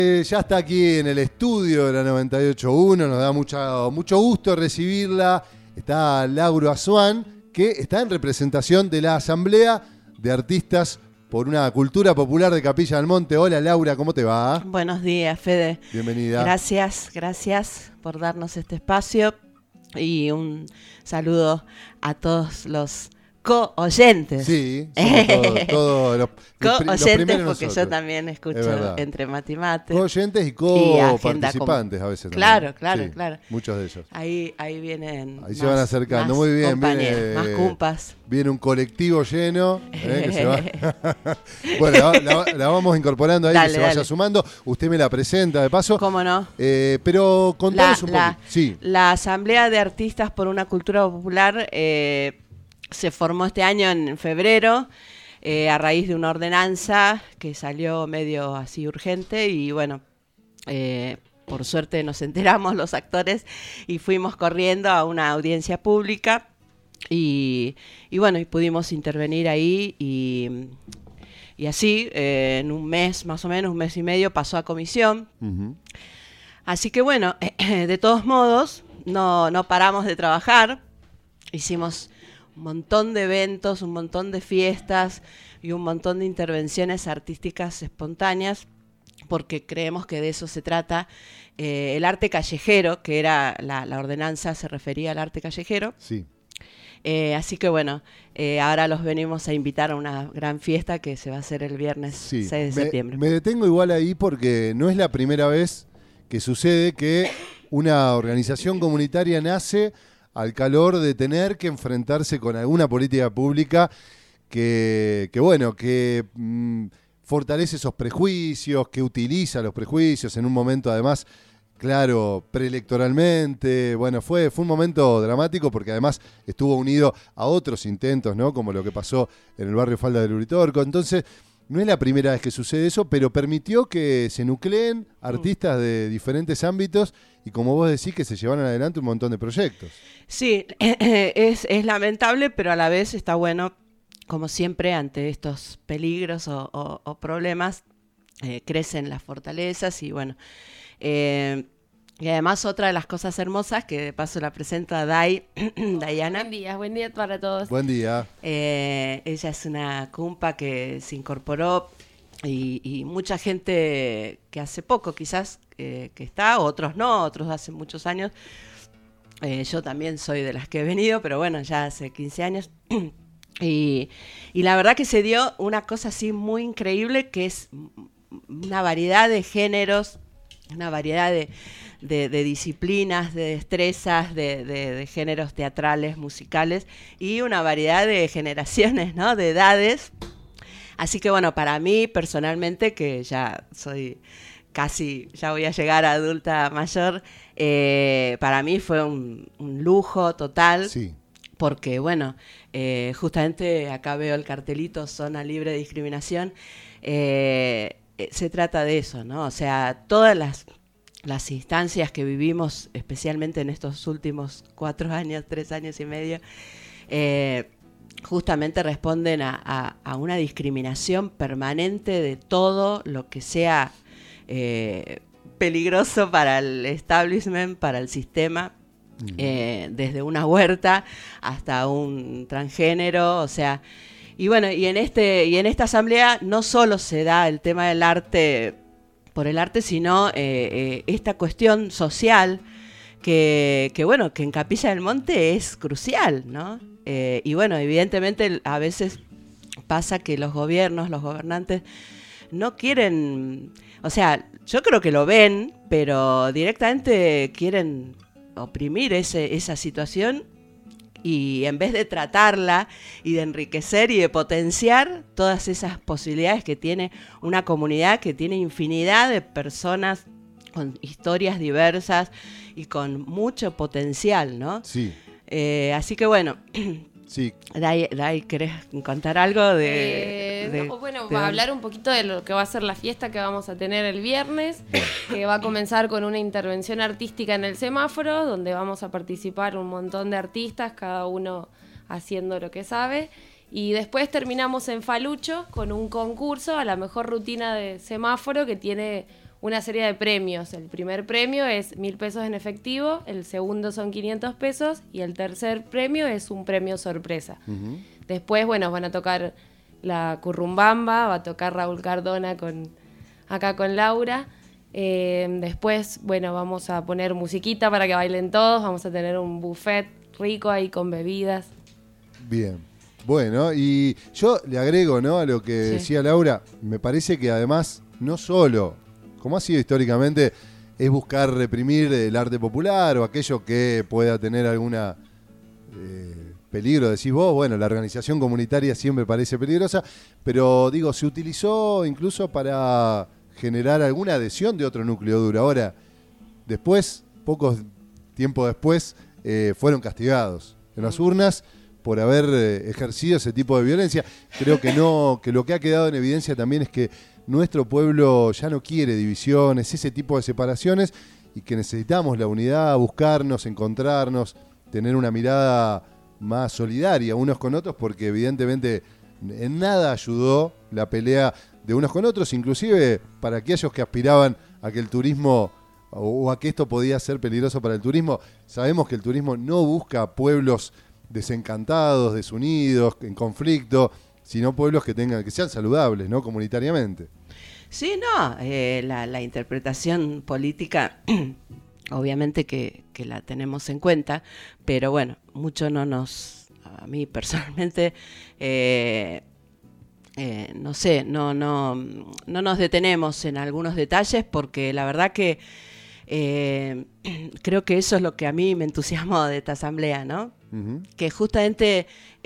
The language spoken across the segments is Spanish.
Ya está aquí en el estudio de la 98.1, nos da mucho gusto recibirla. Está Laura Azuán, que está en representación de la Asamblea de Artistas por una Cultura Popular de Capilla del Monte. Hola Laura, ¿cómo te va? Buenos días, Fede. Bienvenida. Gracias por darnos este espacio y un saludo a todos los co-oyentes. Sí, somos todos los co-oyentes, primeros porque nosotros. yo también escucho entre mate y mate. Co-oyentes y co-participantes a veces también. Claro, sí, claro. Muchos de ellos. Ahí vienen. Ahí se van acercando. Muy bien. Más cumpas. Viene un colectivo lleno. Que se va. Bueno, la vamos incorporando ahí, que se vaya sumando. Usted me la presenta de paso. ¿Cómo no? Pero contanos un poquito. Sí. La Asamblea de Artistas por una Cultura Popular se formó este año en febrero a raíz de una ordenanza que salió medio así urgente y bueno, por suerte nos enteramos los actores y fuimos corriendo a una audiencia pública y bueno, y pudimos intervenir ahí y así en un mes más o menos, un mes y medio pasó a comisión. Uh-huh. Así que bueno, de todos modos no paramos de trabajar, hicimos un montón de eventos, un montón de fiestas y un montón de intervenciones artísticas espontáneas, porque creemos que de eso se trata. El arte callejero, que era la ordenanza, se refería al arte callejero. Sí. Así que bueno, ahora los venimos a invitar a una gran fiesta que se va a hacer el viernes 6 de septiembre. Me detengo igual ahí porque no es la primera vez que sucede que una organización comunitaria nace al calor de tener que enfrentarse con alguna política pública que fortalece esos prejuicios, que utiliza los prejuicios en un momento además, claro, preelectoralmente. Bueno, fue un momento dramático porque además estuvo unido a otros intentos, ¿no? Como lo que pasó en el barrio Falda del Uritorco. Entonces, no es la primera vez que sucede eso, pero permitió que se nucleen artistas de diferentes ámbitos y, como vos decís, que se llevaron adelante un montón de proyectos. Sí, es lamentable, pero a la vez está bueno, como siempre, ante estos peligros o problemas, crecen las fortalezas y bueno. Y además otra de las cosas hermosas, que de paso la presenta Dayana. Buen día para todos. Buen día. Ella es una cumpa que se incorporó y mucha gente que hace poco quizás que está, otros no, otros hace muchos años. Yo también soy de las que he venido, pero bueno, ya hace 15 años. Y la verdad que se dio una cosa así muy increíble, que es una variedad de géneros, una variedad de disciplinas, de destrezas, de géneros teatrales, musicales y una variedad de generaciones, ¿no? De edades. Así que bueno, para mí personalmente, que ya soy ya voy a llegar a adulta mayor, para mí fue un lujo total. Sí. Porque bueno, justamente acá veo el cartelito Zona Libre de Discriminación. Se trata de eso, ¿no? O sea, todas las instancias que vivimos, especialmente en estos últimos 3 años y medio, justamente responden a una discriminación permanente de todo lo que sea peligroso para el establishment, para el sistema, desde una huerta hasta un transgénero, o sea. Y bueno, y en esta asamblea no solo se da el tema del arte por el arte, sino esta cuestión social que en Capilla del Monte es crucial, ¿no? Y bueno, evidentemente a veces pasa que los gobernantes no quieren, o sea, yo creo que lo ven, pero directamente quieren oprimir esa situación. Y en vez de tratarla y de enriquecer y de potenciar todas esas posibilidades que tiene una comunidad que tiene infinidad de personas con historias diversas y con mucho potencial, ¿no? Sí. Así que bueno, sí. Dai, ¿querés contar algo va a hablar un poquito de lo que va a ser la fiesta que vamos a tener el viernes, que va a comenzar con una intervención artística en el semáforo, donde vamos a participar un montón de artistas, cada uno haciendo lo que sabe, y después terminamos en Falucho con un concurso a la mejor rutina de semáforo que tiene una serie de premios. El primer premio es 1.000 pesos en efectivo, el segundo son 500 pesos y el tercer premio es un premio sorpresa. Después, bueno, van a tocar la currumbamba, va a tocar Raúl Cardona acá con Laura. Después, bueno, vamos a poner musiquita para que bailen todos, vamos a tener un buffet rico ahí con bebidas. Bien, bueno, y yo le agrego, ¿no?, a lo que decía Laura, me parece que además, no solo, como ha sido históricamente, es buscar reprimir el arte popular o aquello que pueda tener alguna peligro, decís vos, bueno, la organización comunitaria siempre parece peligrosa, pero digo, se utilizó incluso para generar alguna adhesión de otro núcleo duro. Ahora, después, poco tiempo después, fueron castigados en las urnas por haber ejercido ese tipo de violencia. Creo que lo que ha quedado en evidencia también es que nuestro pueblo ya no quiere divisiones, ese tipo de separaciones, y que necesitamos la unidad, buscarnos, encontrarnos, tener una mirada más solidaria unos con otros, porque evidentemente en nada ayudó la pelea de unos con otros, inclusive para aquellos que aspiraban a que el turismo o a que esto podía ser peligroso para el turismo. Sabemos que el turismo no busca pueblos desencantados, desunidos, en conflicto, sino pueblos que sean saludables, ¿no?, comunitariamente. Sí, no, la interpretación política obviamente que la tenemos en cuenta, pero bueno, mucho a mí personalmente, no sé, no nos detenemos en algunos detalles, porque la verdad que creo que eso es lo que a mí me entusiasmó de esta asamblea, ¿no? Uh-huh. Que justamente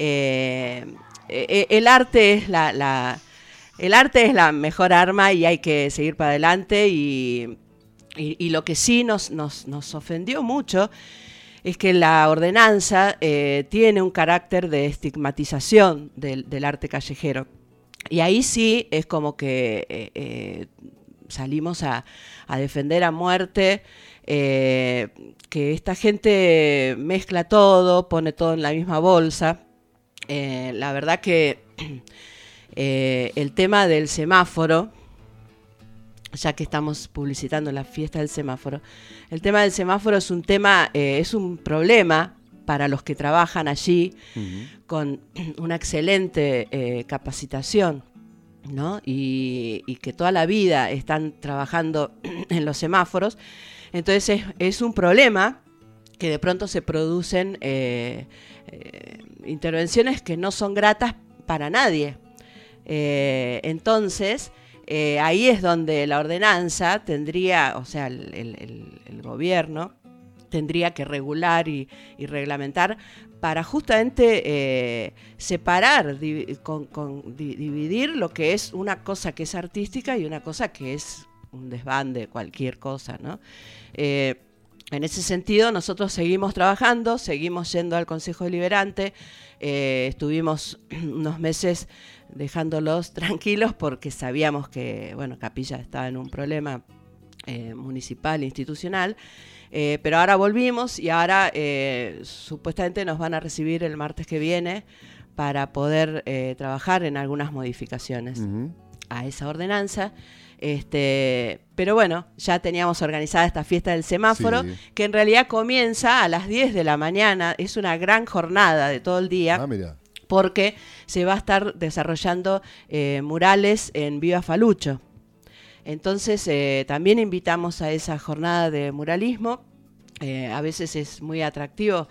el arte es el arte es la mejor arma y hay que seguir para adelante, y lo que sí nos ofendió mucho es que la ordenanza tiene un carácter de estigmatización del arte callejero. Y ahí sí es como que salimos a defender a muerte, que esta gente mezcla todo, pone todo en la misma bolsa. La verdad que el tema del semáforo, ya que estamos publicitando la fiesta del semáforo, el tema del semáforo es un problema para los que trabajan allí, uh-huh, con una excelente capacitación, ¿no? Y que toda la vida están trabajando en los semáforos. Entonces es un problema que de pronto se producen intervenciones que no son gratas para nadie. Entonces ahí es donde la ordenanza tendría, o sea, el gobierno tendría que regular y reglamentar para justamente separar, dividir lo que es una cosa que es artística y una cosa que es un desbande, cualquier cosa, ¿no? En ese sentido, nosotros seguimos trabajando, seguimos yendo al Consejo Deliberante, estuvimos unos meses dejándolos tranquilos porque sabíamos que, bueno, Capilla estaba en un problema municipal, institucional, pero ahora volvimos y ahora supuestamente nos van a recibir el martes que viene para poder trabajar en algunas modificaciones uh-huh, a esa ordenanza. Pero bueno, ya teníamos organizada esta fiesta del semáforo, sí, que en realidad comienza a las 10 de la mañana, es una gran jornada de todo el día. Ah, mira. Porque se va a estar desarrollando murales en Viva Falucho. Entonces también invitamos a esa jornada de muralismo. A veces es muy atractivo,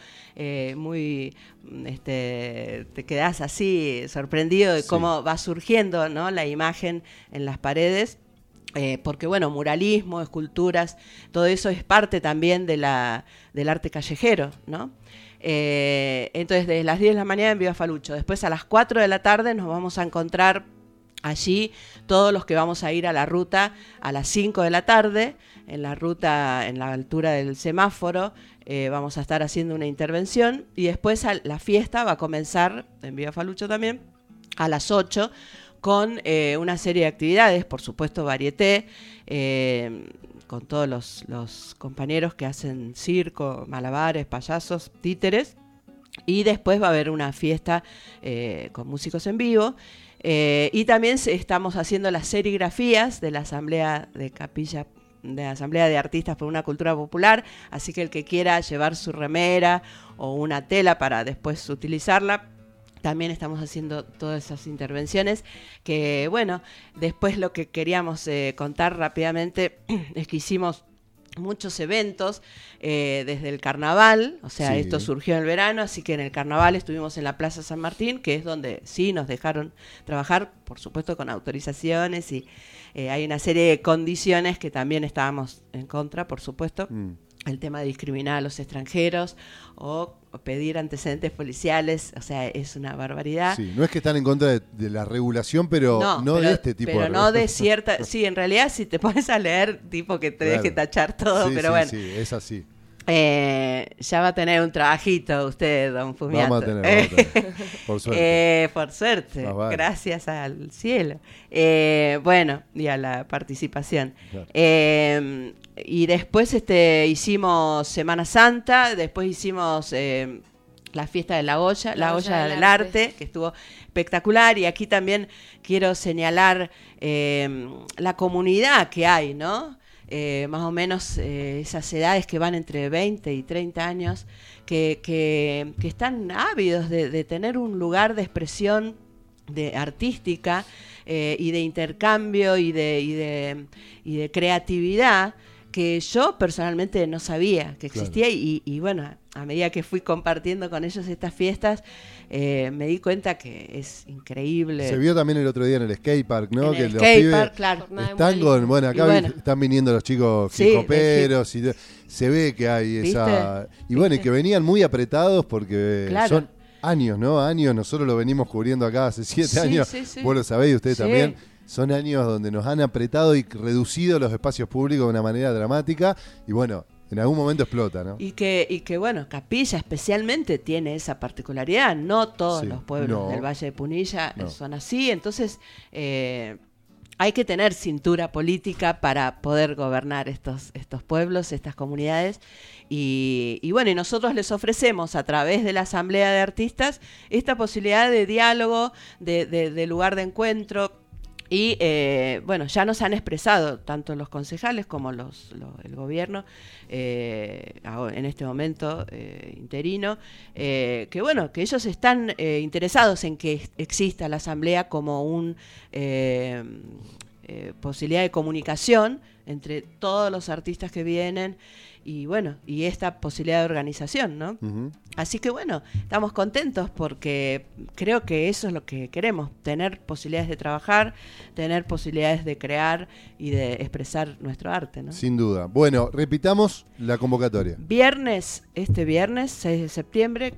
te quedás así sorprendido de sí, cómo va surgiendo, ¿no?, la imagen en las paredes. Porque bueno, muralismo, esculturas, todo eso es parte también del arte callejero, ¿no? Entonces, desde las 10 de la mañana en Viva Falucho. Después a las 4 de la tarde nos vamos a encontrar allí todos los que vamos a ir a la ruta a las 5 de la tarde. En la ruta, en la altura del semáforo, vamos a estar haciendo una intervención. Y después la fiesta va a comenzar, en Viva Falucho también, a las 8, con una serie de actividades, por supuesto varieté, con todos los compañeros que hacen circo, malabares, payasos, títeres, y después va a haber una fiesta con músicos en vivo, y también estamos haciendo las serigrafías de la Asamblea de Capilla de Asamblea de Artistas por una Cultura Popular, así que el que quiera llevar su remera o una tela para después utilizarla, también estamos haciendo todas esas intervenciones que, bueno, después lo que queríamos contar rápidamente es que hicimos muchos eventos desde el carnaval, o sea, esto surgió en el verano, así que en el carnaval estuvimos en la Plaza San Martín, que es donde sí nos dejaron trabajar, por supuesto con autorizaciones y hay una serie de condiciones que también estábamos en contra, por supuesto. El tema de discriminar a los extranjeros o pedir antecedentes policiales, o sea, es una barbaridad. Sí, no es que están en contra de la regulación, pero no de este tipo de regulación. Pero no de cierta... Sí, en realidad si te pones a leer, tipo que te deje tachar todo, pero bueno. Sí, es así. Ya va a tener un trabajito usted, don Fumiato. Vamos a tener. Por suerte. Por suerte, vale. Gracias al cielo. Bueno, y a la participación. Claro. Y después hicimos Semana Santa, después hicimos la fiesta de la olla del arte, que estuvo espectacular. Y aquí también quiero señalar la comunidad que hay, ¿no? Más o menos esas edades que van entre 20 y 30 años, que están ávidos de tener un lugar de expresión artística y de intercambio y de creatividad que yo personalmente no sabía que existía. Claro. Y bueno, a medida que fui compartiendo con ellos estas fiestas, me di cuenta que es increíble. Se vio también el otro día en el skatepark, ¿no? En el skatepark, claro. Están con, bueno, acá están viniendo los chicos hip-hoperos y se ve que hay esa... Y bueno, y que venían muy apretados porque son años, ¿no? Años, nosotros lo venimos cubriendo acá hace 7 años. Sí. Vos lo sabéis, ustedes también. Son años donde nos han apretado y reducido los espacios públicos de una manera dramática y bueno, en algún momento explota, ¿no? Y que bueno, Capilla especialmente tiene esa particularidad, no todos los pueblos del Valle de Punilla son así, entonces hay que tener cintura política para poder gobernar estos pueblos, estas comunidades y bueno, y nosotros les ofrecemos a través de la Asamblea de Artistas esta posibilidad de diálogo, de lugar de encuentro. Y bueno, ya nos han expresado tanto los concejales como el gobierno en este momento interino, que bueno, que ellos están interesados en que exista la asamblea como una posibilidad de comunicación entre todos los artistas que vienen y bueno, y esta posibilidad de organización, ¿no? Uh-huh. Así que bueno, estamos contentos porque creo que eso es lo que queremos, tener posibilidades de trabajar, tener posibilidades de crear y de expresar nuestro arte, ¿no? Sin duda. Bueno, repitamos la convocatoria. Este viernes 6 de septiembre,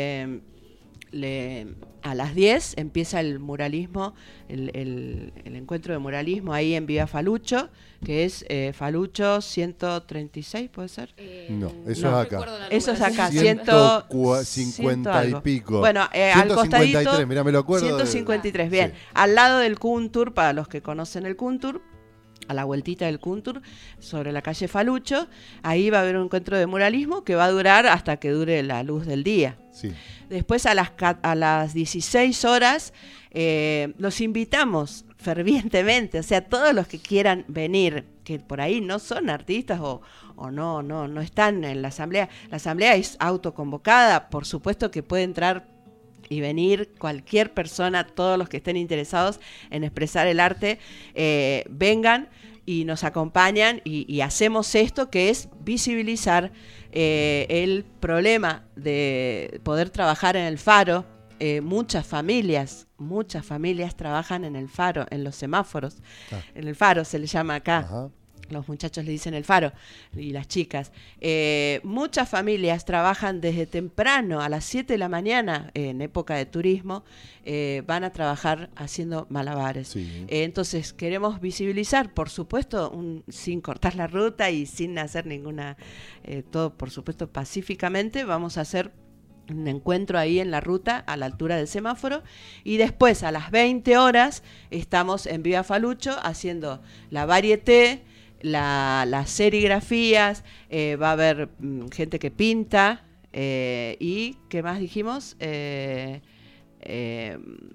a las 10 empieza el muralismo, el encuentro de muralismo ahí en Vía Falucho, que es Falucho 136, ¿puede ser? No, eso es acá. Eso es acá, 150 y pico. Bueno, al costadito, mirá, me lo acuerdo. 153, bien. Sí. Al lado del Kuntur, para los que conocen el Kuntur, a la vueltita del Kuntur, sobre la calle Falucho, ahí va a haber un encuentro de muralismo que va a durar hasta que dure la luz del día. Sí. Después a las 16 horas los invitamos fervientemente, o sea, todos los que quieran venir, que por ahí no son artistas o no están en la asamblea. La asamblea es autoconvocada, por supuesto que puede entrar y venir cualquier persona, todos los que estén interesados en expresar el arte, vengan y nos acompañan y hacemos esto que es visibilizar el problema de poder trabajar en el faro. Muchas familias trabajan en el faro, en los semáforos. En el faro se le llama acá. Ajá. Los muchachos le dicen el faro y las chicas. Muchas familias trabajan desde temprano, a las 7 de la mañana, en época de turismo, van a trabajar haciendo malabares. Sí. Entonces queremos visibilizar, por supuesto, sin cortar la ruta y sin hacer ninguna, todo por supuesto pacíficamente, vamos a hacer un encuentro ahí en la ruta a la altura del semáforo y después a las 20 horas estamos en Vía Falucho haciendo la varieté, las serigrafías, va a haber gente que pinta y ¿qué más dijimos?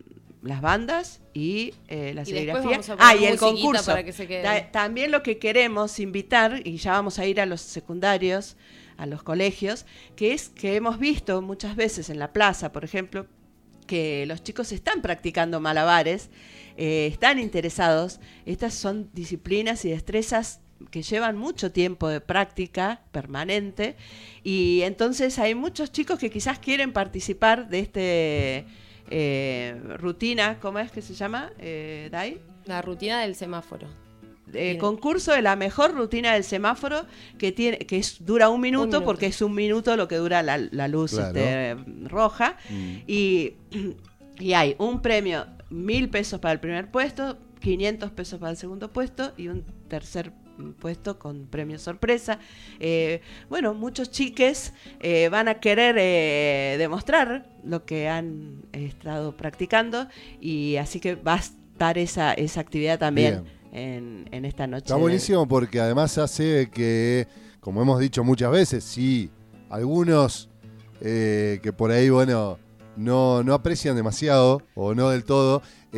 las bandas y la serigrafía. Y el concurso. Para que se quede. También lo que queremos invitar, y ya vamos a ir a los secundarios, a los colegios, que es que hemos visto muchas veces en la plaza, por ejemplo, que los chicos están practicando malabares, están interesados. Estas son disciplinas y destrezas que llevan mucho tiempo de práctica permanente, y entonces hay muchos chicos que quizás quieren participar de rutina, ¿cómo es que se llama, Dai? La rutina del semáforo. Concurso de la mejor rutina del semáforo, que dura un minuto, porque es un minuto lo que dura la luz, claro, roja. Y hay un premio, 1.000 pesos para el primer puesto, 500 pesos para el segundo puesto y un tercer puesto con premio sorpresa. Muchos chiques van a querer demostrar lo que han estado practicando, y así que va a estar esa actividad también en esta noche. Está buenísimo, porque además hace que, como hemos dicho muchas veces, sí, algunos que por ahí, no aprecian demasiado o no del todo,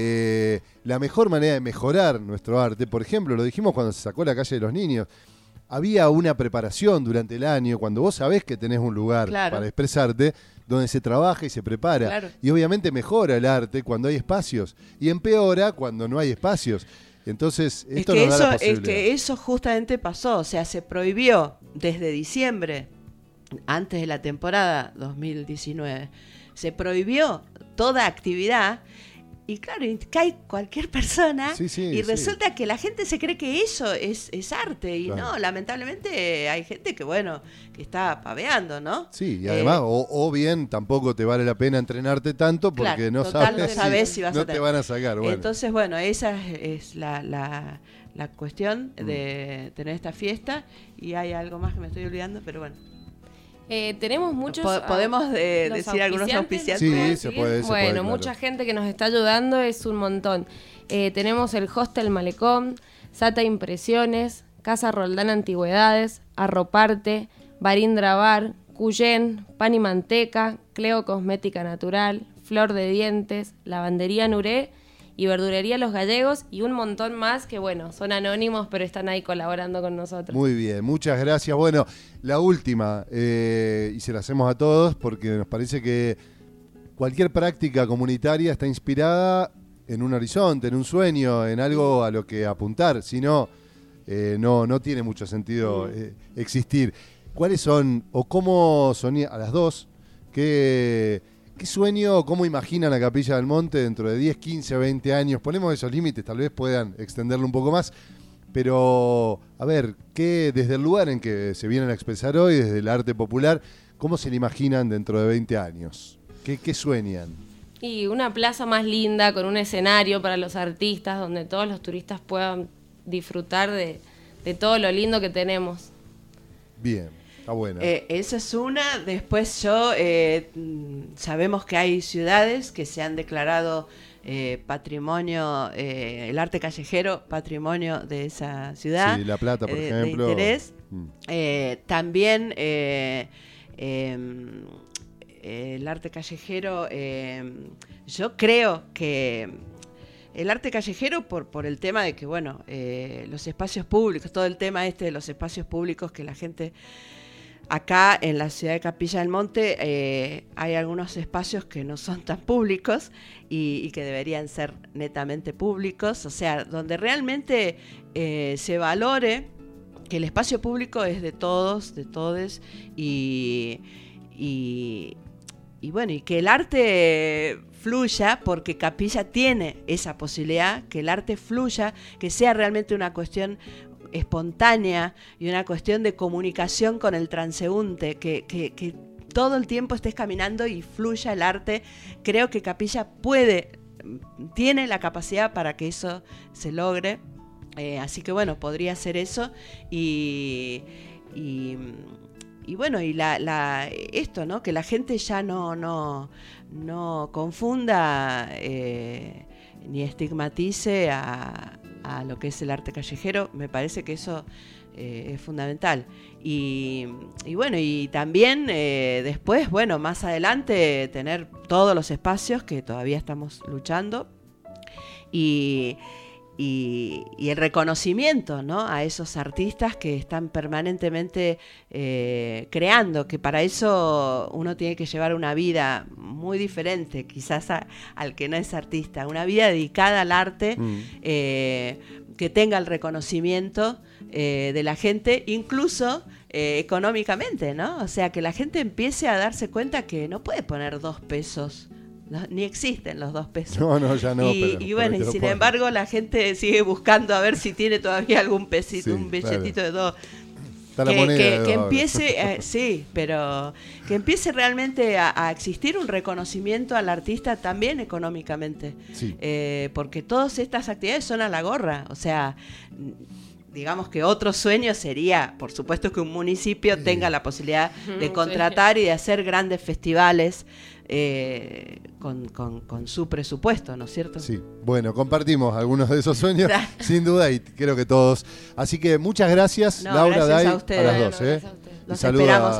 la mejor manera de mejorar nuestro arte, por ejemplo, lo dijimos cuando se sacó La Calle de los Niños, había una preparación durante el año, cuando vos sabés que tenés un lugar, claro, para expresarte, donde se trabaja y se prepara. Claro. Y obviamente mejora el arte cuando hay espacios, y empeora cuando no hay espacios. Entonces, esto nos da la posibilidad. Es que eso justamente pasó, o sea, se prohibió desde diciembre, antes de la temporada 2019, se prohibió toda actividad, y claro, cae cualquier persona, y resulta que la gente se cree que eso es arte, y claro, no, lamentablemente hay gente que está paveando, ¿no? Sí, y además, o bien tampoco te vale la pena entrenarte tanto, porque claro, no sabes si vas no a te van a sacar. Entonces, esa es la cuestión de tener esta fiesta, y hay algo más que me estoy olvidando, pero bueno. Tenemos muchos... ¿Podemos decir algunos auspiciantes? Sí, se puede. Bueno, mucha gente que nos está ayudando, es un montón. Tenemos el Hostel Malecón, Sata Impresiones, Casa Roldán Antigüedades, Arroparte, Barindra Bar, Cuyén, Pan y Manteca, Cleo Cosmética Natural, Flor de Dientes, Lavandería Nuré y Verdurería Los Gallegos, y un montón más que, son anónimos, pero están ahí colaborando con nosotros. Muy bien, muchas gracias. Bueno, la última, y se la hacemos a todos, porque nos parece que cualquier práctica comunitaria está inspirada en un horizonte, en un sueño, en algo a lo que apuntar. Si no, no tiene mucho sentido existir. ¿Cuáles son, o cómo son, a las dos, qué sueño, cómo imaginan la Capilla del Monte dentro de 10, 15, 20 años? Ponemos esos límites, tal vez puedan extenderlo un poco más, pero a ver, desde el lugar en que se vienen a expresar hoy, desde el arte popular, ¿cómo se le imaginan dentro de 20 años? ¿Qué sueñan? Y una plaza más linda, con un escenario para los artistas, donde todos los turistas puedan disfrutar de todo lo lindo que tenemos. Bien. Está buena. Esa es una. Después sabemos que hay ciudades que se han declarado patrimonio, el arte callejero, patrimonio de esa ciudad. Sí, La Plata, por ejemplo. De interés. También el arte callejero, yo creo que el arte callejero, por el tema de que, los espacios públicos, todo el tema de los espacios públicos que la gente... Acá en la ciudad de Capilla del Monte hay algunos espacios que no son tan públicos y que deberían ser netamente públicos, o sea, donde realmente se valore que el espacio público es de todos, de todes, y que el arte fluya, porque Capilla tiene esa posibilidad, que el arte fluya, que sea realmente una cuestión espontánea y una cuestión de comunicación con el transeúnte, que todo el tiempo estés caminando y fluya el arte. Creo que Capilla tiene la capacidad para que eso se logre, así que podría ser eso, esto, ¿no? Que la gente ya no confunda ni estigmatice a lo que es el arte callejero. Me parece que eso es fundamental. Y también después, más adelante, tener todos los espacios que todavía estamos luchando y el reconocimiento, ¿no?, a esos artistas que están permanentemente creando, que para eso uno tiene que llevar una vida muy diferente quizás al que no es artista, una vida dedicada al arte, que tenga el reconocimiento de la gente, incluso económicamente, ¿no? O sea, que la gente empiece a darse cuenta que no puede poner 2 pesos. No, ni existen los 2 pesos. No, ya no. Y bueno, y sin embargo la gente sigue buscando a ver si tiene todavía algún pesito, un billetito de 2. Que empiece, sí, pero que empiece realmente a existir un reconocimiento al artista también económicamente. Sí. Porque todas estas actividades son a la gorra. O sea, digamos que otro sueño sería, por supuesto, que un municipio tenga la posibilidad de contratar y de hacer grandes festivales con su presupuesto, ¿no es cierto? Sí, bueno, compartimos algunos de esos sueños, sin duda, y creo que todos. Así que muchas gracias, Laura, gracias Day, a ustedes. a las dos. Los esperamos.